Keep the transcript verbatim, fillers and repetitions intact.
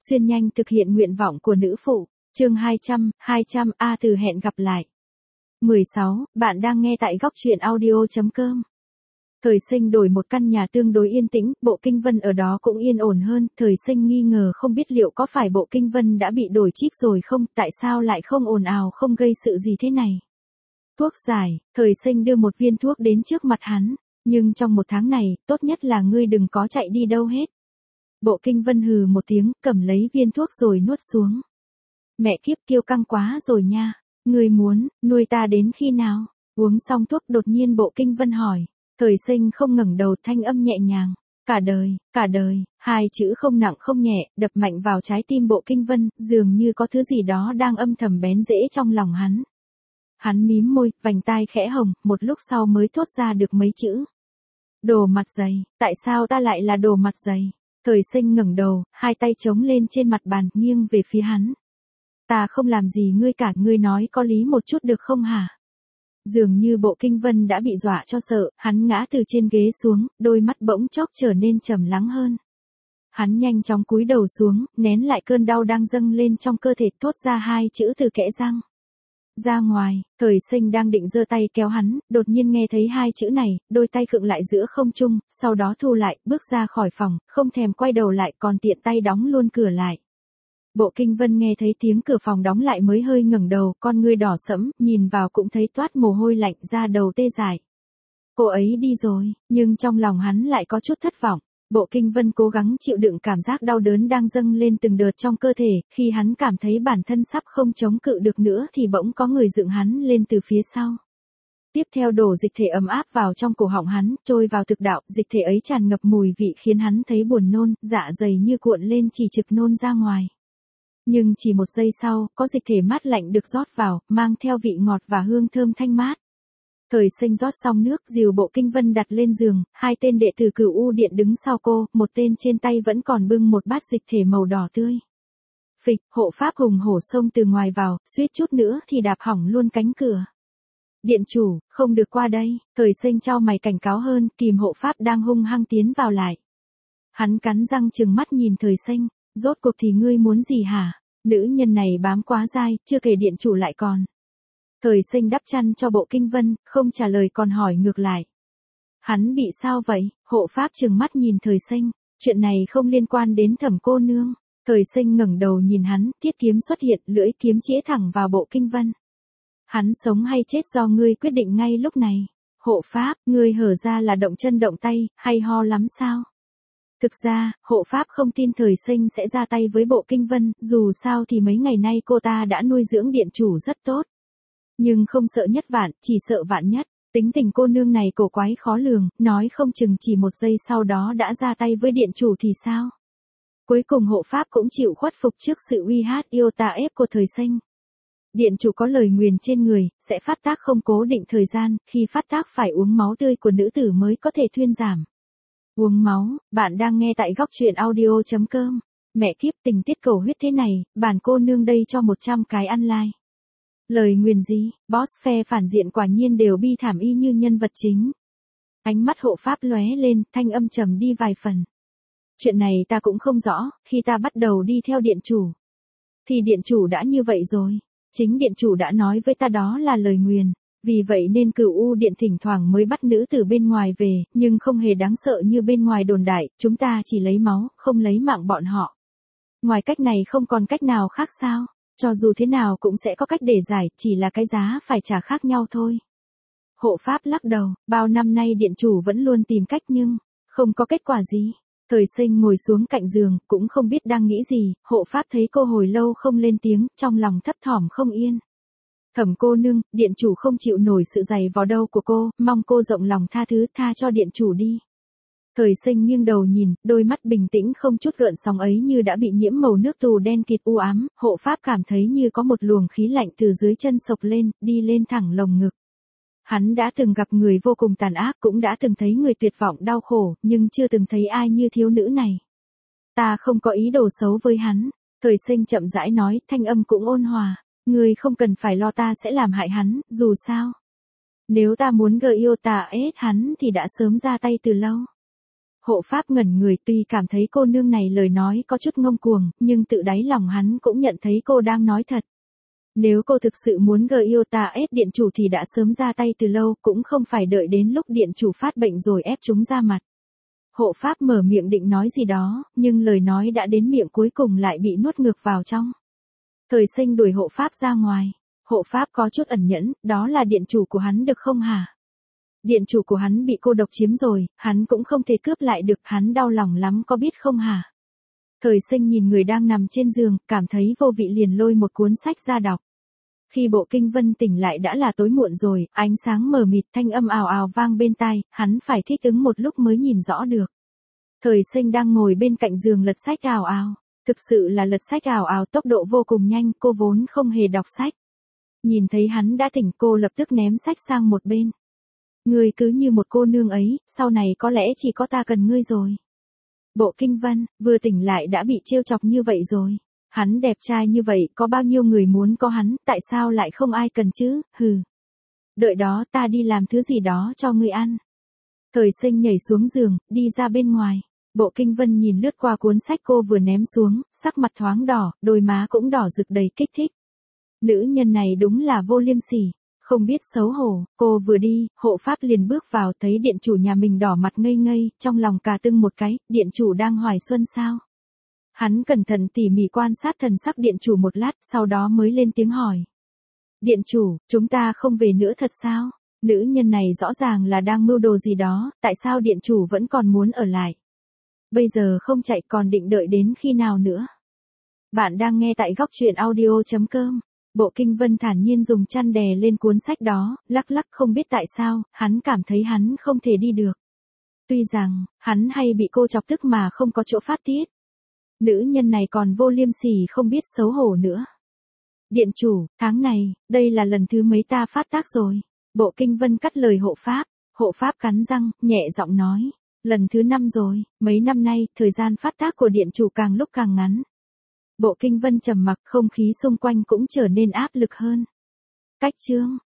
xuyên nhanh thực hiện nguyện vọng của nữ phụ. Chương hai trăm, hai trăm A từ hẹn gặp lại. mười sáu, bạn đang nghe tại góc truyện audio chấm com. Thời Sinh đổi một căn nhà tương đối yên tĩnh, Bộ Kinh Vân ở đó cũng yên ổn hơn, Thời Sinh nghi ngờ không biết liệu có phải Bộ Kinh Vân đã bị đổi chip rồi không, tại sao lại không ồn ào không gây sự gì thế này. Thuốc giải, Thời Sinh đưa một viên thuốc đến trước mặt hắn, nhưng trong một tháng này, tốt nhất là ngươi đừng có chạy đi đâu hết. Bộ Kinh Vân hừ một tiếng, cầm lấy viên thuốc rồi nuốt xuống. Mẹ kiếp kiêu căng quá rồi nha, ngươi muốn, nuôi ta đến khi nào? Uống xong thuốc đột nhiên Bộ Kinh Vân hỏi. Thời Sinh không ngẩng đầu, thanh âm nhẹ nhàng. Cả đời, cả đời, hai chữ không nặng không nhẹ, đập mạnh vào trái tim Bộ Kinh Vân, dường như có thứ gì đó đang âm thầm bén rễ trong lòng hắn. Hắn mím môi, vành tai khẽ hồng, một lúc sau mới thốt ra được mấy chữ. Đồ mặt dày, tại sao ta lại là đồ mặt dày? Thời Sinh ngẩng đầu, hai tay chống lên trên mặt bàn, nghiêng về phía hắn. Ta không làm gì ngươi cả, ngươi nói có lý một chút được không hả? Dường như Bộ Kinh Vân đã bị dọa cho sợ, hắn ngã từ trên ghế xuống, đôi mắt bỗng chốc trở nên trầm lắng hơn. Hắn nhanh chóng cúi đầu xuống, nén lại cơn đau đang dâng lên trong cơ thể, thốt ra hai chữ từ kẽ răng. Ra ngoài, Thời Sinh đang định giơ tay kéo hắn, đột nhiên nghe thấy hai chữ này, đôi tay khựng lại giữa không trung, sau đó thu lại, bước ra khỏi phòng, không thèm quay đầu lại còn tiện tay đóng luôn cửa lại. Bộ Kinh Vân nghe thấy tiếng cửa phòng đóng lại mới hơi ngẩng đầu, con ngươi đỏ sẫm, nhìn vào cũng thấy toát mồ hôi lạnh ra đầu tê dại. Cô ấy đi rồi, nhưng trong lòng hắn lại có chút thất vọng. Bộ Kinh Vân cố gắng chịu đựng cảm giác đau đớn đang dâng lên từng đợt trong cơ thể, khi hắn cảm thấy bản thân sắp không chống cự được nữa thì bỗng có người dựng hắn lên từ phía sau. Tiếp theo đổ dịch thể ấm áp vào trong cổ họng hắn, trôi vào thực đạo, dịch thể ấy tràn ngập mùi vị khiến hắn thấy buồn nôn, dạ dày như cuộn lên chỉ trực nôn ra ngoài. Nhưng chỉ một giây sau, có dịch thể mát lạnh được rót vào, mang theo vị ngọt và hương thơm thanh mát. Thời Sinh rót xong nước, dìu Bộ Kinh Vân đặt lên giường, hai tên đệ tử Cửu U Điện đứng sau cô, một tên trên tay vẫn còn bưng một bát dịch thể màu đỏ tươi. Phịch, hộ pháp hùng hổ xông từ ngoài vào, suýt chút nữa thì đạp hỏng luôn cánh cửa. Điện chủ, không được qua đây, Thời Sinh chau mày cảnh cáo hơn, kìm hộ pháp đang hung hăng tiến vào lại. Hắn cắn răng trừng mắt nhìn Thời Sinh, rốt cuộc thì ngươi muốn gì hả? Nữ nhân này bám quá dai, chưa kể điện chủ lại còn. Thời Sinh đắp chăn cho Bộ Kinh Vân, không trả lời còn hỏi ngược lại. Hắn bị sao vậy? Hộ pháp trừng mắt nhìn Thời Sinh, chuyện này không liên quan đến Thẩm cô nương. Thời Sinh ngẩng đầu nhìn hắn, thiết kiếm xuất hiện, lưỡi kiếm chĩa thẳng vào Bộ Kinh Vân. Hắn sống hay chết do ngươi quyết định ngay lúc này. Hộ pháp, ngươi hở ra là động chân động tay, hay ho lắm sao? Thực ra, hộ pháp không tin Thời Sinh sẽ ra tay với Bộ Kinh Vân, dù sao thì mấy ngày nay cô ta đã nuôi dưỡng điện chủ rất tốt. Nhưng không sợ nhất vạn, chỉ sợ vạn nhất. Tính tình cô nương này cổ quái khó lường, nói không chừng chỉ một giây sau đó đã ra tay với điện chủ thì sao? Cuối cùng hộ pháp cũng chịu khuất phục trước sự uy hát yêu tà ép của Thời Sinh. Điện chủ có lời nguyền trên người, sẽ phát tác không cố định thời gian, khi phát tác phải uống máu tươi của nữ tử mới có thể thuyên giảm. Uống máu, bạn đang nghe tại góc truyện audio chấm com. Mẹ kiếp, tình tiết cầu huyết thế này, bản cô nương đây cho một trăm cái ăn like. Lời nguyền gì, boss phe phản diện quả nhiên đều bi thảm y như nhân vật chính. Ánh mắt hộ pháp lóe lên, thanh âm trầm đi vài phần. Chuyện này ta cũng không rõ, khi ta bắt đầu đi theo điện chủ. Thì điện chủ đã như vậy rồi. Chính điện chủ đã nói với ta đó là lời nguyền. Vì vậy nên Cửu U Điện thỉnh thoảng mới bắt nữ từ bên ngoài về, nhưng không hề đáng sợ như bên ngoài đồn đại, chúng ta chỉ lấy máu, không lấy mạng bọn họ. Ngoài cách này không còn cách nào khác sao? Cho dù thế nào cũng sẽ có cách để giải, chỉ là cái giá phải trả khác nhau thôi. Hộ pháp lắc đầu, bao năm nay điện chủ vẫn luôn tìm cách nhưng, không có kết quả gì. Thời Sinh ngồi xuống cạnh giường, cũng không biết đang nghĩ gì, hộ pháp thấy cô hồi lâu không lên tiếng, trong lòng thấp thỏm không yên. Thẩm cô nương, điện chủ không chịu nổi sự dày vò đâu của cô, mong cô rộng lòng tha thứ, tha cho điện chủ đi. Thời Sinh nghiêng đầu nhìn, đôi mắt bình tĩnh không chút gợn sóng ấy như đã bị nhiễm màu nước tù đen kịt u ám, hộ pháp cảm thấy như có một luồng khí lạnh từ dưới chân sộc lên, đi lên thẳng lồng ngực. Hắn đã từng gặp người vô cùng tàn ác, cũng đã từng thấy người tuyệt vọng đau khổ, nhưng chưa từng thấy ai như thiếu nữ này. Ta không có ý đồ xấu với hắn, Thời Sinh chậm rãi nói, thanh âm cũng ôn hòa. Ngươi không cần phải lo ta sẽ làm hại hắn, dù sao. Nếu ta muốn gợi yêu tà ết hắn thì đã sớm ra tay từ lâu. Hộ pháp ngẩn người, tuy cảm thấy cô nương này lời nói có chút ngông cuồng, nhưng tự đáy lòng hắn cũng nhận thấy cô đang nói thật. Nếu cô thực sự muốn gờ yêu ta ép điện chủ thì đã sớm ra tay từ lâu, cũng không phải đợi đến lúc điện chủ phát bệnh rồi ép chúng ra mặt. Hộ pháp mở miệng định nói gì đó, nhưng lời nói đã đến miệng cuối cùng lại bị nuốt ngược vào trong. Thời Sinh đuổi hộ pháp ra ngoài. Hộ pháp có chút ẩn nhẫn, đó là điện chủ của hắn được không hả? Điện chủ của hắn bị cô độc chiếm rồi, hắn cũng không thể cướp lại được, hắn đau lòng lắm có biết không hả? Thời Sinh nhìn người đang nằm trên giường, cảm thấy vô vị liền lôi một cuốn sách ra đọc. Khi Bộ Kinh Vân tỉnh lại đã là tối muộn rồi, ánh sáng mờ mịt, thanh âm ào ào vang bên tai, hắn phải thích ứng một lúc mới nhìn rõ được. Thời Sinh đang ngồi bên cạnh giường lật sách ào ào, thực sự là lật sách ào ào tốc độ vô cùng nhanh, cô vốn không hề đọc sách. Nhìn thấy hắn đã tỉnh, cô lập tức ném sách sang một bên. Ngươi cứ như một cô nương ấy, sau này có lẽ chỉ có ta cần ngươi rồi. Bộ Kinh Vân, vừa tỉnh lại đã bị trêu chọc như vậy rồi. Hắn đẹp trai như vậy, có bao nhiêu người muốn có hắn, tại sao lại không ai cần chứ, hừ. Đợi đó ta đi làm thứ gì đó cho ngươi ăn. Thời Sinh nhảy xuống giường, đi ra bên ngoài. Bộ Kinh Vân nhìn lướt qua cuốn sách cô vừa ném xuống, sắc mặt thoáng đỏ, đôi má cũng đỏ rực đầy kích thích. Nữ nhân này đúng là vô liêm sỉ, không biết xấu hổ. Cô vừa đi, hộ pháp liền bước vào, thấy điện chủ nhà mình đỏ mặt ngây ngây, trong lòng cà tưng một cái, điện chủ đang hoài xuân sao? Hắn cẩn thận tỉ mỉ quan sát thần sắc điện chủ một lát, sau đó mới lên tiếng hỏi. Điện chủ, chúng ta không về nữa thật sao? Nữ nhân này rõ ràng là đang mưu đồ gì đó, tại sao điện chủ vẫn còn muốn ở lại? Bây giờ không chạy còn định đợi đến khi nào nữa? Bạn đang nghe tại góc truyện audio chấm com. Bộ Kinh Vân thản nhiên dùng chăn đè lên cuốn sách đó, lắc lắc không biết tại sao, hắn cảm thấy hắn không thể đi được. Tuy rằng, hắn hay bị cô chọc tức mà không có chỗ phát tiết. Nữ nhân này còn vô liêm sỉ không biết xấu hổ nữa. Điện chủ, tháng này, đây là lần thứ mấy ta phát tác rồi. Bộ Kinh Vân cắt lời hộ pháp, hộ pháp cắn răng, nhẹ giọng nói. Lần thứ năm rồi, mấy năm nay, thời gian phát tác của điện chủ càng lúc càng ngắn. Bộ Kinh Vân trầm mặc, không khí xung quanh cũng trở nên áp lực hơn. Cách chương.